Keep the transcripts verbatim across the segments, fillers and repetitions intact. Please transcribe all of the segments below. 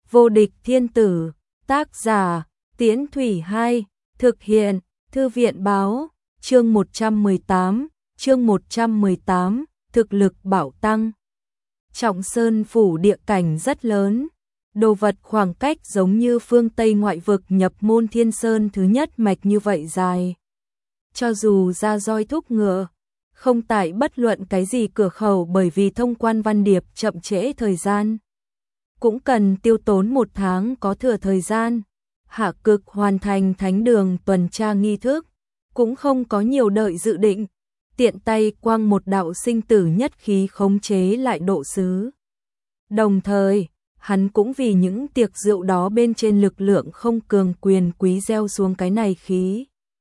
Vô địch thiên tử, tác giả, Tiễn Thủy hai, thực hiện, Thư viện báo, chương một trăm mười tám, chương một trăm mười tám, thực lực bảo tăng. Trọng Sơn phủ địa cảnh rất lớn, đồ vật khoảng cách giống như phương Tây ngoại vực nhập môn Thiên Sơn thứ nhất mạch như vậy dài. Cho dù ra roi thúc ngựa, không tại bất luận cái gì cửa khẩu bởi vì thông quan văn điệp chậm trễ thời gian. Cũng cần tiêu tốn một tháng có thừa thời gian. Hạ Cực hoàn thành thánh đường tuần tra nghi thức, cũng không có nhiều đợi dự định, tiện tay quăng một đạo sinh tử nhất khí khống chế lại độ sứ. Đồng thời, hắn cũng vì những tiệc rượu đó bên trên lực lượng không cường quyền quý gieo xuống cái này khí.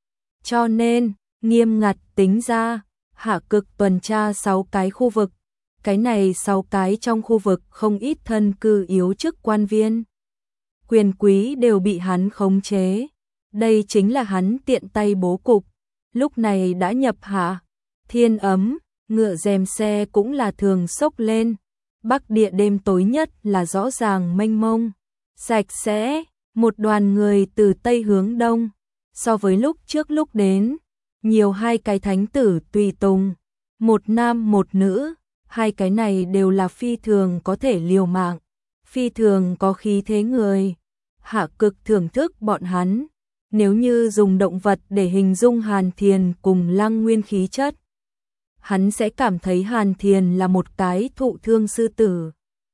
Cho nên, nghiêm ngặt tính ra, Hạ Cực tuần tra sáu cái khu vực, cái này sáu cái trong khu vực không ít thân cư yếu chức quan viên. Quyền quý đều bị hắn khống chế, đây chính là hắn tiện tay bố cục, lúc này đã nhập hạ, thiên ấm, ngựa rèm xe cũng là thường xốc lên, bắc địa đêm tối nhất là rõ ràng mênh mông, sạch sẽ, một đoàn người từ tây hướng đông, so với lúc trước lúc đến, nhiều hai cái thánh tử tùy tùng, một nam một nữ, hai cái này đều là phi thường có thể liều mạng, phi thường có khí thế người. Hạ Cực thưởng thức bọn hắn, nếu như dùng động vật để hình dung Hàn Thiền cùng Lăng Nguyên khí chất, hắn sẽ cảm thấy Hàn Thiền là một cái thụ thương sư tử,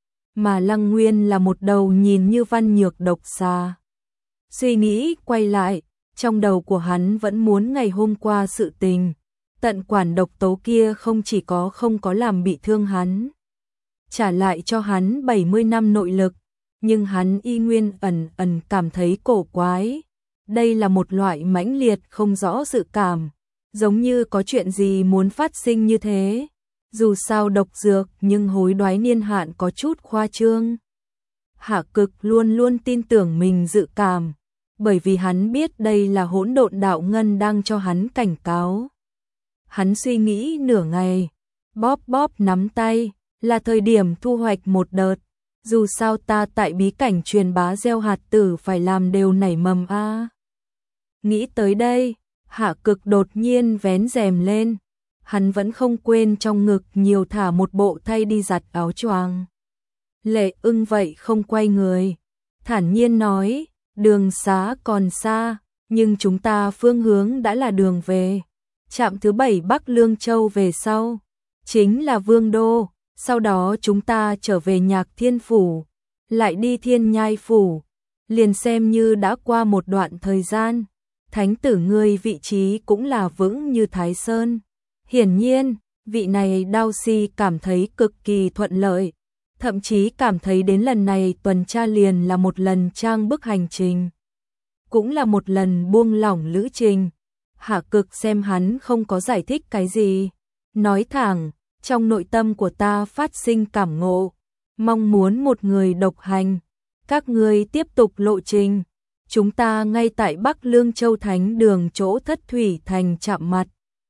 mà Lăng Nguyên là một đầu nhìn như văn nhược độc xà. Suy nghĩ quay lại, trong đầu của hắn vẫn muốn ngày hôm qua sự tình, tận quản độc tố kia không chỉ có không có làm bị thương hắn, trả lại cho hắn bảy mươi năm nội lực, nhưng hắn y nguyên ẩn ẩn cảm thấy cổ quái. Đây là một loại mãnh liệt không rõ dự cảm, giống như có chuyện gì muốn phát sinh như thế. Dù sao độc dược nhưng hối đoái niên hạn có chút khoa trương. Hạ Cực luôn luôn tin tưởng mình dự cảm, bởi vì hắn biết đây là hỗn độn đạo ngân đang cho hắn cảnh cáo. Hắn suy nghĩ nửa ngày, bóp bóp nắm tay, là thời điểm thu hoạch một đợt. Dù sao ta tại bí cảnh truyền bá gieo hạt tử phải làm đều nảy mầm a. À. Nghĩ tới đây, Hạ Cực đột nhiên vén rèm lên, hắn vẫn không quên trong ngực nhiều thả một bộ thay đi giặt áo choàng. Lệ Ưng vậy không quay người, thản nhiên nói, đường xá còn xa, nhưng chúng ta phương hướng đã là đường về. Trạm thứ bảy Bắc Lương Châu về sau, chính là Vương Đô. Sau đó chúng ta trở về Nhạc Thiên Phủ, lại đi Thiên Nhai Phủ, liền xem như đã qua một đoạn thời gian, thánh tử ngươi vị trí cũng là vững như Thái Sơn. Hiển nhiên, vị này Đao Si cảm thấy cực kỳ thuận lợi, thậm chí cảm thấy đến lần này tuần tra liền là một lần trang bức hành trình, cũng là một lần buông lỏng lữ trình. Hạ Cực xem hắn không có giải thích cái gì, nói thẳng, trong nội tâm của ta phát sinh cảm ngộ, mong muốn một người độc hành, các ngươi tiếp tục lộ trình, chúng ta ngay tại Bắc Lương Châu Thánh đường chỗ Thất Thủy Thành chạm mặt.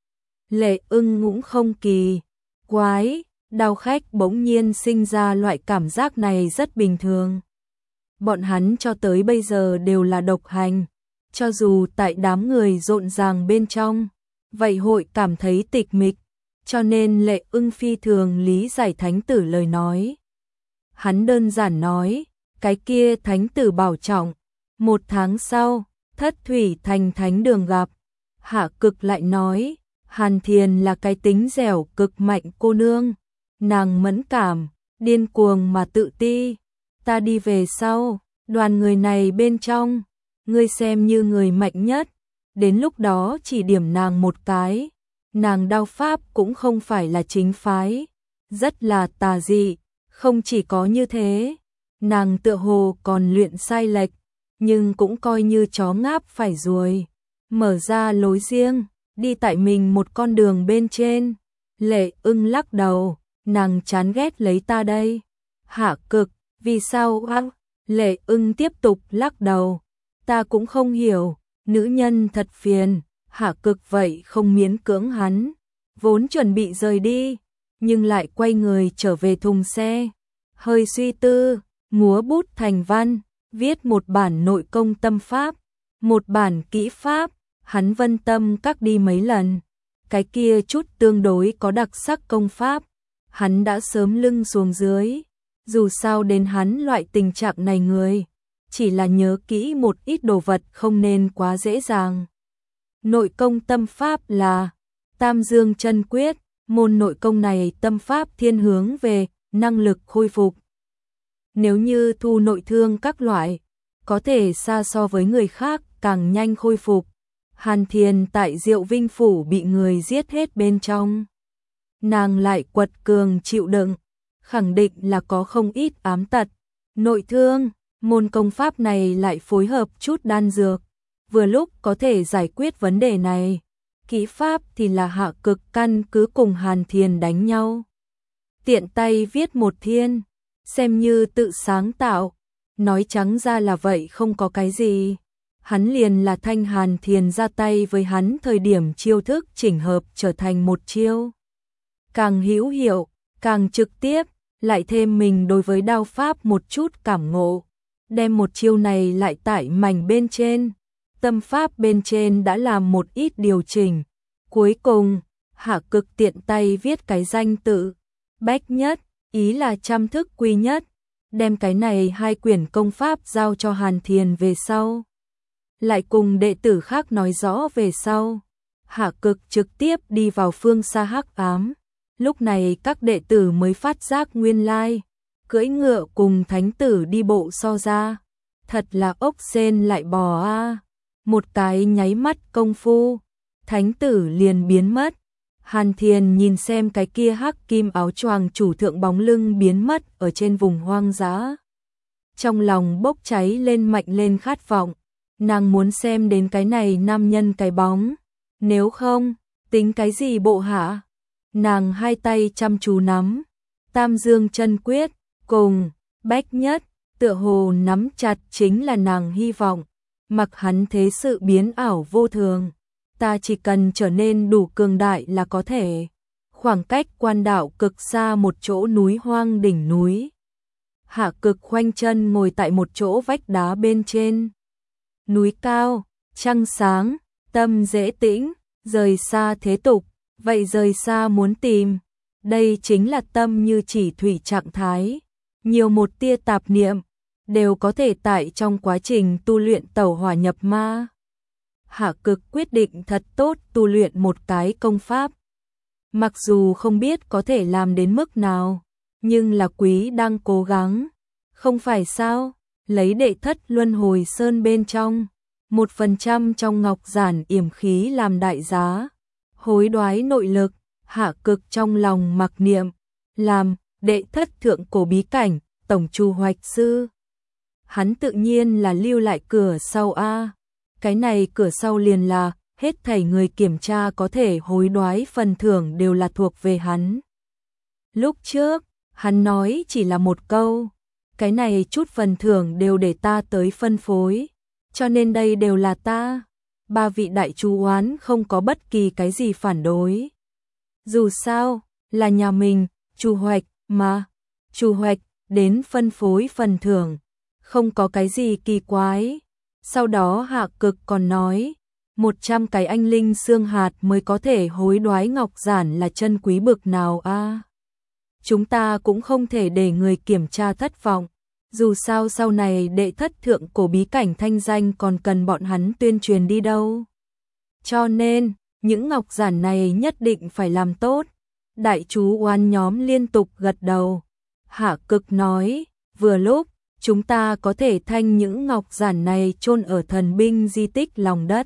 Lệ Ưng cũng không kỳ quái, Đao Khách bỗng nhiên sinh ra loại cảm giác này rất bình thường. Bọn hắn cho tới bây giờ đều là độc hành, cho dù tại đám người rộn ràng bên trong, vậy hội cảm thấy tịch mịch. Cho nên Lệ Ưng phi thường lý giải thánh tử lời nói. Hắn đơn giản nói, cái kia thánh tử bảo trọng, một tháng sau, Thất Thủy Thành thánh đường gặp. Hạ Cực lại nói, Hàn Thiền là cái tính dẻo cực mạnh cô nương, nàng mẫn cảm, điên cuồng mà tự ti. Ta đi về sau, đoàn người này bên trong, ngươi xem như người mạnh nhất, đến lúc đó chỉ điểm nàng một cái. Nàng đao pháp cũng không phải là chính phái, rất là tà dị, không chỉ có như thế, nàng tựa hồ còn luyện sai lệch, nhưng cũng coi như chó ngáp phải ruồi, mở ra lối riêng, đi tại mình một con đường bên trên. Lệ Ưng lắc đầu, nàng chán ghét lấy ta đây. Hạ Cực, vì sao á? Lệ Ưng tiếp tục lắc đầu, ta cũng không hiểu, nữ nhân thật phiền. Hạ Cực vậy không miễn cưỡng hắn, vốn chuẩn bị rời đi, nhưng lại quay người trở về thùng xe, hơi suy tư, múa bút thành văn, viết một bản nội công tâm pháp, một bản kỹ pháp, hắn vân tâm các đi mấy lần. Cái kia chút tương đối có đặc sắc công pháp, hắn đã sớm lưng xuống dưới. Dù sao đến hắn loại tình trạng này người, chỉ là nhớ kỹ một ít đồ vật không nên quá dễ dàng. Nội công tâm pháp là Tam Dương Chân Quyết, môn nội công này tâm pháp thiên hướng về năng lực khôi phục. Nếu như thu nội thương các loại, có thể xa so với người khác càng nhanh khôi phục. Hàn Thiền tại Diệu Vinh Phủ bị người giết hết bên trong. Nàng lại quật cường chịu đựng, khẳng định là có không ít ám tật. Nội thương, môn công pháp này lại phối hợp chút đan dược, vừa lúc có thể giải quyết vấn đề này. Kỹ pháp thì là Hạ Cực căn cứ cùng Hàn Thiền đánh nhau. Tiện tay viết một thiên, xem như tự sáng tạo, nói trắng ra là vậy không có cái gì. Hắn liền là Thanh Hàn Thiền ra tay với hắn thời điểm chiêu thức chỉnh hợp trở thành một chiêu. Càng hữu hiệu, càng trực tiếp, lại thêm mình đối với đao pháp một chút cảm ngộ. Đem một chiêu này lại tại mảnh bên trên, tâm pháp bên trên đã làm một ít điều chỉnh. Cuối cùng, Hạ Cực tiện tay viết cái danh tự, bách nhất, ý là trăm thức quy nhất. Đem cái này hai quyển công pháp giao cho Hàn Thiền về sau. Lại cùng đệ tử khác nói rõ về sau. Hạ Cực trực tiếp đi vào phương xa hắc ám. Lúc này các đệ tử mới phát giác nguyên lai, cưỡi ngựa cùng thánh tử đi bộ so ra. Thật là ốc sên lại bò a. Một cái nháy mắt công phu, thánh tử liền biến mất. Hàn Thiền nhìn xem cái kia hắc kim áo choàng chủ thượng bóng lưng biến mất ở trên vùng hoang dã. Trong lòng bốc cháy lên mạnh lên khát vọng. Nàng muốn xem đến cái này nam nhân cái bóng. Nếu không, tính cái gì bộ hạ? Nàng hai tay chăm chú nắm Tam Dương Chân Quyết cùng bách nhất, tựa hồ nắm chặt chính là nàng hy vọng. Mặc hắn thế sự biến ảo vô thường, ta chỉ cần trở nên đủ cường đại là có thể. Khoảng cách quan đạo cực xa một chỗ núi hoang đỉnh núi. Hạ Cực khoanh chân ngồi tại một chỗ vách đá bên trên. Núi cao, trăng sáng, tâm dễ tĩnh, rời xa thế tục, vậy rời xa muốn tìm. Đây chính là tâm như chỉ thủy trạng thái, nhiều một tia tạp niệm, đều có thể tại trong quá trình tu luyện tẩu hỏa nhập ma. Hạ Cực quyết định thật tốt tu luyện một cái công pháp. Mặc dù không biết có thể làm đến mức nào, nhưng là quý đang cố gắng. Không phải sao, lấy đệ thất luân hồi sơn bên trong, một phần trăm trong ngọc giản yểm khí làm đại giá. Hối đoái nội lực, Hạ Cực trong lòng mặc niệm, làm đệ thất thượng cổ bí cảnh, tổng chu hoạch sư. Hắn tự nhiên là lưu lại cửa sau a. Cái này cửa sau liền là hết thảy người kiểm tra có thể hối đoái phần thưởng đều là thuộc về hắn. Lúc trước, hắn nói chỉ là một câu, cái này chút phần thưởng đều để ta tới phân phối, cho nên đây đều là ta. Ba vị đại chú oán không có bất kỳ cái gì phản đối. Dù sao, là nhà mình, Chu Hoạch mà, Chu Hoạch đến phân phối phần thưởng, không có cái gì kỳ quái. Sau đó Hạ Cực còn nói, một trăm cái anh linh xương hạt mới có thể hối đoái ngọc giản là chân quý bực nào a. Chúng ta cũng không thể để người kiểm tra thất vọng. Dù sao sau này đệ thất thượng cổ bí cảnh thanh danh còn cần bọn hắn tuyên truyền đi đâu. Cho nên, những ngọc giản này nhất định phải làm tốt. Đại chú oan nhóm liên tục gật đầu. Hạ Cực nói, vừa lúc, chúng ta có thể thanh những ngọc giản này chôn ở thần binh di tích lòng đất.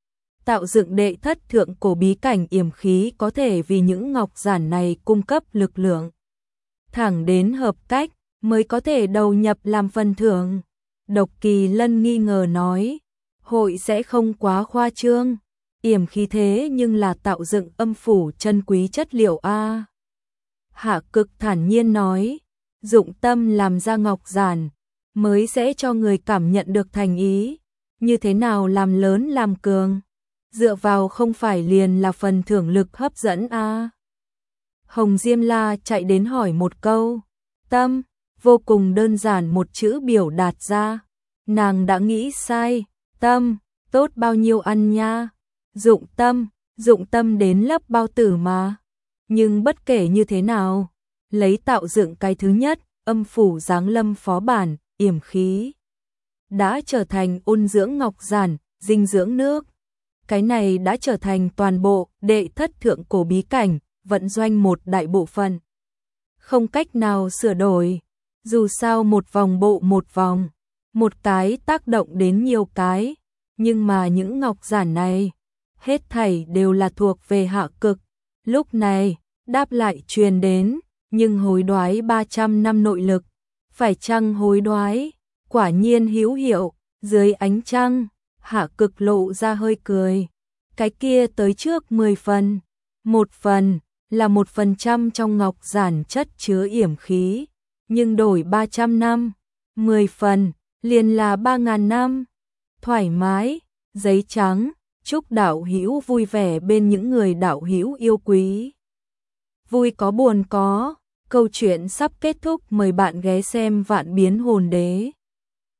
Tạo dựng đệ thất thượng cổ bí cảnh yểm khí có thể vì những ngọc giản này cung cấp lực lượng. Thẳng đến hợp cách, mới có thể đầu nhập làm phần thưởng. Độc Kỳ Lân nghi ngờ nói, hội sẽ không quá khoa trương, yểm khí thế nhưng là tạo dựng âm phủ chân quý chất liệu a. Hạ Cực thản nhiên nói, dụng tâm làm ra ngọc giản, mới sẽ cho người cảm nhận được thành ý. Như thế nào làm lớn làm cường, dựa vào không phải liền là phần thưởng lực hấp dẫn a. Hồng Diêm La chạy đến hỏi một câu, tâm, vô cùng đơn giản một chữ biểu đạt ra. Nàng đã nghĩ sai, tâm, tốt bao nhiêu ăn nha. Dụng tâm, dụng tâm đến lấp bao tử mà. Nhưng bất kể như thế nào, lấy tạo dựng cái thứ nhất, âm phủ giáng lâm phó bản, yểm khí. Đã trở thành ôn dưỡng ngọc giản, dinh dưỡng nước. Cái này đã trở thành toàn bộ đệ thất thượng cổ bí cảnh, vận doanh một đại bộ phận. Không cách nào sửa đổi, dù sao một vòng bộ một vòng, một cái tác động đến nhiều cái, nhưng mà những ngọc giản này, hết thảy đều là thuộc về hạ cực. Lúc này, đáp lại truyền đến, nhưng hối đoái ba trăm năm nội lực, phải chăng hối đoái, quả nhiên hữu hiệu, dưới ánh trăng, hạ cực lộ ra hơi cười. Cái kia tới trước mười phần, một phần là một phần trăm trong ngọc giản chất chứa yểm khí, nhưng đổi ba trăm năm, mười phần liền là ba ngàn năm. Thoải mái, giấy trắng, chúc đạo hữu vui vẻ bên những người đạo hữu yêu quý. Vui có buồn có, câu chuyện sắp kết thúc, mời bạn ghé xem Vạn Biến Hồn Đế.